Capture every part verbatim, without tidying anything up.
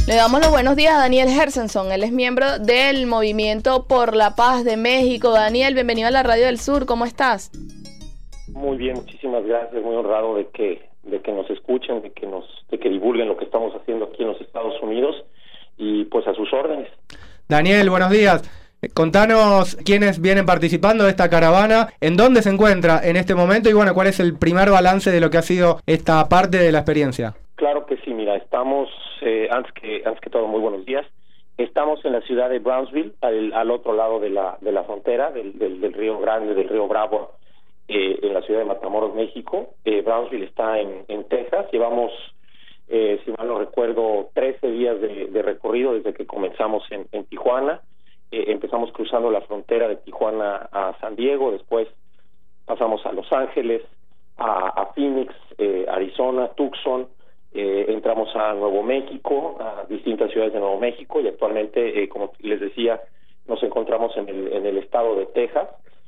Le damos los buenos días a Daniel Hershenson. Él es miembro del Movimiento por la Paz de México. Daniel, bienvenido a la Radio del Sur. ¿Cómo estás? Muy bien, muchísimas gracias. Muy honrado de que de que nos escuchen, de que nos de que divulguen lo que estamos haciendo aquí en los Estados Unidos y pues a sus órdenes. Daniel, buenos días. Contanos quiénes vienen participando de esta caravana, en dónde se encuentra en este momento y bueno, cuál es el primer balance de lo que ha sido esta parte de la experiencia. Claro que sí, mira, estamos, eh, antes que antes que todo, muy buenos días. Estamos en la ciudad de Brownsville, al, al otro lado de la de la frontera, del, del, del Río Grande, del Río Bravo, eh, en la ciudad de Matamoros, México. Eh, Brownsville está en, en Texas. Llevamos, eh, si mal no recuerdo, trece días de, de recorrido desde que comenzamos en, en Tijuana. Eh, empezamos cruzando la frontera de Tijuana a San Diego, después pasamos a Los Ángeles, a, a Phoenix, eh, Arizona, Tucson, eh, entramos a Nuevo México, a distintas ciudades de Nuevo México y actualmente, eh, como les decía, nos encontramos en el, en el estado de Texas.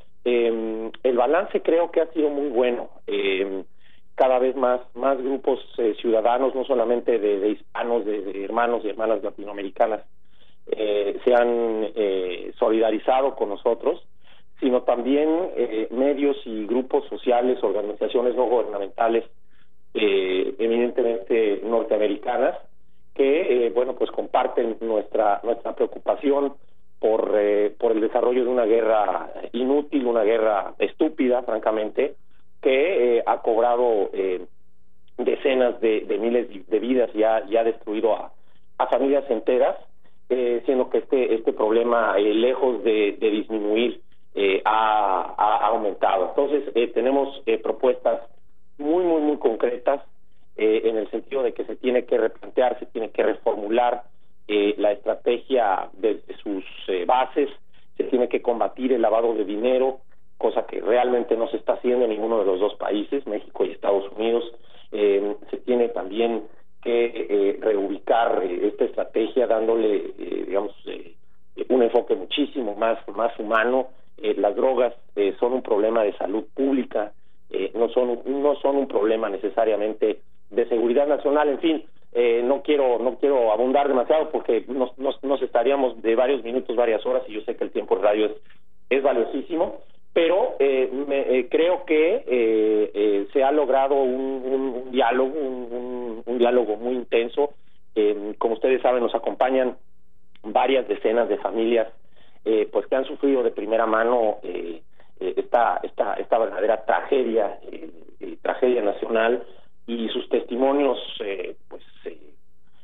Eh, el balance creo que ha sido muy bueno. Eh, cada vez más más grupos eh, ciudadanos, no solamente de, de hispanos, de, de hermanos y hermanas latinoamericanas, Eh, se han eh, solidarizado con nosotros, sino también eh, medios y grupos sociales, organizaciones no gubernamentales, eh, eminentemente norteamericanas, que eh, bueno pues comparten nuestra nuestra preocupación por eh, por el desarrollo de una guerra inútil, una guerra estúpida, francamente, que eh, ha cobrado eh, decenas de, de miles de vidas y ha, y ha destruido a, a familias enteras. Eh, siendo que este este problema, eh, lejos de, de disminuir, eh, ha, ha aumentado. Entonces, eh, tenemos eh, propuestas muy, muy, muy concretas, eh, en el sentido de que se tiene que replantear, se tiene que reformular eh, la estrategia desde sus eh, bases, se tiene que combatir el lavado de dinero, cosa que realmente no se está haciendo en ninguno de los dos países, México y Estados Unidos. Eh, se tiene también que eh, reubicar eh, esta estrategia dándole, eh, digamos, eh, un enfoque muchísimo más más humano. Eh, las drogas eh, son un problema de salud pública, eh, no son no son un problema necesariamente de seguridad nacional. En fin, eh, no quiero no quiero abundar demasiado porque nos, nos, nos estaríamos de varios minutos, varias horas, y yo sé que el tiempo de radio es, es valiosísimo, pero eh, me, eh, creo que eh, eh, se ha logrado un, un, un diálogo, un, un, un diálogo muy intenso. Eh, como ustedes saben, nos acompañan varias decenas de familias, eh, pues que han sufrido de primera mano eh, eh, esta esta esta verdadera tragedia, eh, eh, tragedia nacional, y sus testimonios, eh, pues, eh,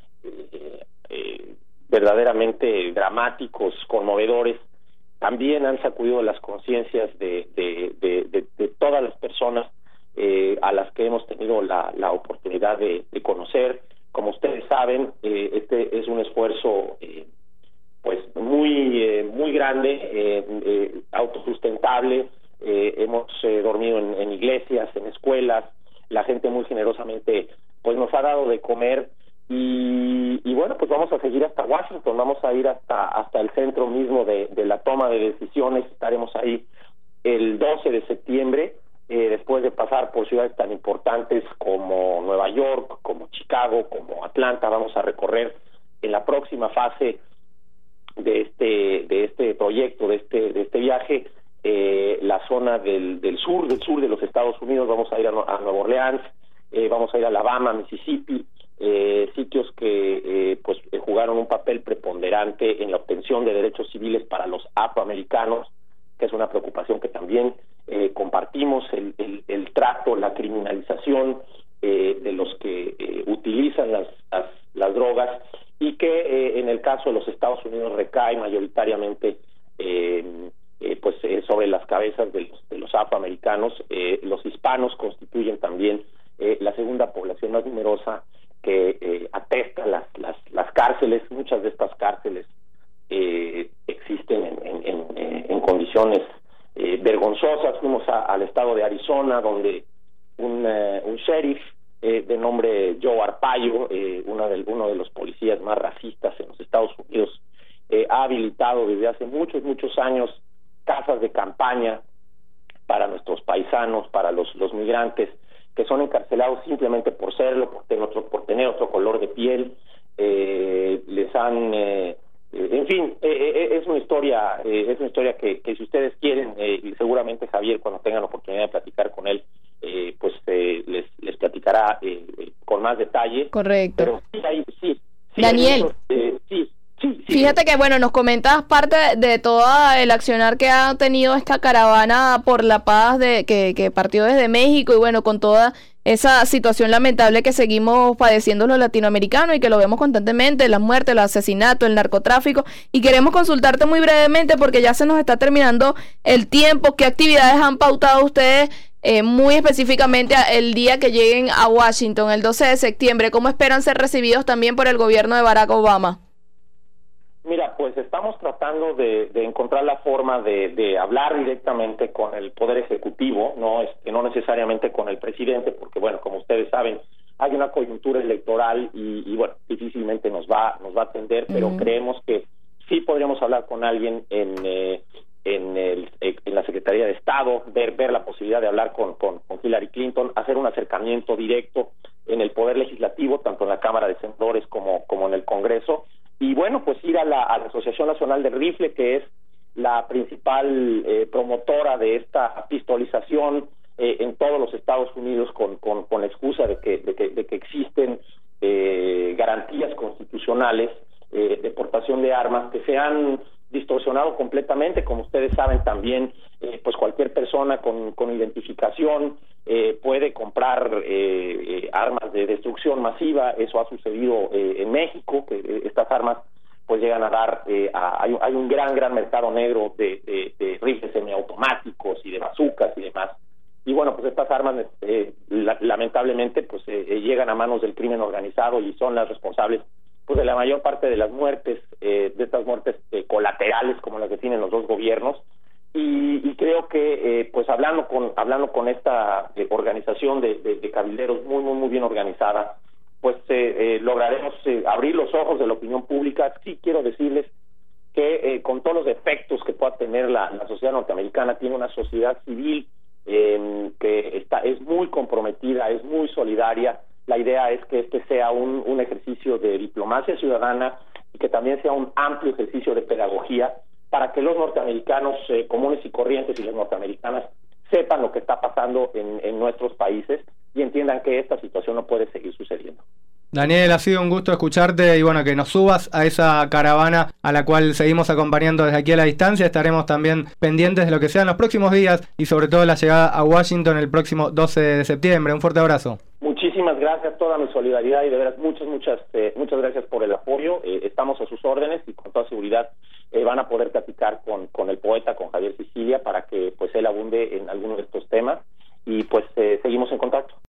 eh, eh, verdaderamente dramáticos, conmovedores. También han sacudido las conciencias de, de, de, de, de todas las personas eh, a las que hemos tenido la, la oportunidad de, de conocer. Como ustedes saben, eh, este es un esfuerzo eh, pues muy eh, muy grande, eh, eh, autosustentable. Eh, hemos eh, dormido en, en iglesias, en escuelas. La gente muy generosamente pues nos ha dado de comer. Y, y bueno, pues vamos a seguir hasta Washington, vamos a ir hasta hasta el centro mismo de, de la toma de decisiones. Estaremos ahí el doce de septiembre, eh, después de pasar por ciudades tan importantes como Nueva York, como Chicago, como Atlanta. Vamos a recorrer en la próxima fase de este de este proyecto, de este de este viaje, eh, la zona del, del sur, del sur de los Estados Unidos. Vamos a ir a, a Nueva Orleans, eh, vamos a ir a Alabama, Mississippi. Eh, sitios que eh, pues eh, jugaron un papel preponderante en la obtención de derechos civiles para los afroamericanos, que es una preocupación que también eh, compartimos, el, el, el trato, la criminalización eh, de los que eh, utilizan las, las, las drogas, y que eh, en el caso de los Estados Unidos recae mayoritariamente eh, eh, pues eh, sobre las cabezas de los, de los afroamericanos. Eh, los hispanos constituyen también eh, la segunda población más numerosa, que eh, atesta las, las las cárceles. Muchas de estas cárceles eh, existen en, en, en, en condiciones eh, vergonzosas. Fuimos a, al estado de Arizona, donde un, uh, un sheriff eh, de nombre Joe Arpaio, eh, uno, de, uno de los policías más racistas en los Estados Unidos, eh, ha habilitado desde hace muchos, muchos años casas de campaña para nuestros paisanos, para los, los migrantes, que son encarcelados simplemente por serlo, por tener otro, por tener otro color de piel. Eh, han, eh, en fin, eh, es una historia, eh, es una historia que, que si ustedes quieren, eh, y seguramente Javier, cuando tengan la oportunidad de platicar con él, eh, pues eh, les, les platicará eh, con más detalle. Correcto. Pero sí, hay, sí, sí Daniel. Muchos, eh, sí, sí, sí. Fíjate que, bueno, nos comentas parte de todo el accionar que ha tenido esta caravana por la paz de que, que partió desde México y, bueno, con toda esa situación lamentable que seguimos padeciendo los latinoamericanos y que lo vemos constantemente, las muertes, los asesinatos, el narcotráfico, y queremos consultarte muy brevemente porque ya se nos está terminando el tiempo. ¿Qué actividades han pautado ustedes eh, muy específicamente el día que lleguen a Washington, el doce de septiembre? ¿Cómo esperan ser recibidos también por el gobierno de Barack Obama? Mira, pues estamos tratando de, de encontrar la forma de, de hablar directamente con el Poder Ejecutivo, no este, no necesariamente con el presidente, porque bueno, como ustedes saben, hay una coyuntura electoral y, y bueno, difícilmente nos va nos va a atender, pero uh-huh. creemos que sí podríamos hablar con alguien en eh, en, el, en la Secretaría de Estado, ver ver la posibilidad de hablar con, con, con Hillary Clinton, hacer un acercamiento directo en el Poder Legislativo, tanto en la Cámara de Senadores como, como en el Congreso. Y bueno, pues ir a la, a la Asociación Nacional del Rifle, que es la principal eh, promotora de esta pistolización eh, en todos los Estados Unidos, con, con, con la excusa de que, de que, de que existen eh, garantías constitucionales eh, de portación de armas que se han distorsionado completamente. Como ustedes saben también, eh, pues cualquier persona con, con identificación eh, puede comprar eh, eh, armas de destrucción masiva. Eso ha sucedido eh, en México, que eh, estas armas pues llegan a dar, eh, a, hay, hay un gran, gran mercado negro de, de, de rifles semiautomáticos y de bazucas y demás. Y bueno, pues estas armas eh, la, lamentablemente pues eh, llegan a manos del crimen organizado y son las responsables pues de la mayor parte de las muertes, eh, de estas muertes eh, colaterales como las que tienen los dos gobiernos. Y, y creo que eh, pues hablando con hablando con esta eh, organización de, de, de cabilderos muy muy muy bien organizada, pues eh, eh, lograremos eh, abrir los ojos de la opinión pública. Sí quiero decirles que eh, con todos los defectos que pueda tener la, la sociedad norteamericana, tiene una sociedad civil eh, que está es muy comprometida, es muy solidaria. La idea es que este sea un, un ejercicio de diplomacia ciudadana y que también sea un amplio ejercicio de pedagogía para que los norteamericanos eh, comunes y corrientes y las norteamericanas sepan lo que está pasando en, en nuestros países y entiendan que esta situación no puede seguir sucediendo. Daniel, ha sido un gusto escucharte y bueno, que nos subas a esa caravana a la cual seguimos acompañando desde aquí a la distancia. Estaremos también pendientes de lo que sean los próximos días y sobre todo la llegada a Washington el próximo doce de septiembre. Un fuerte abrazo. Muchísimas gracias, toda mi solidaridad y de veras muchas, muchas, eh, muchas gracias por el apoyo. Eh, estamos a sus órdenes y con toda seguridad eh, van a poder platicar con, con el poeta, con Javier Sicilia, para que pues él abunde en algunos de estos temas y pues eh, seguimos en contacto.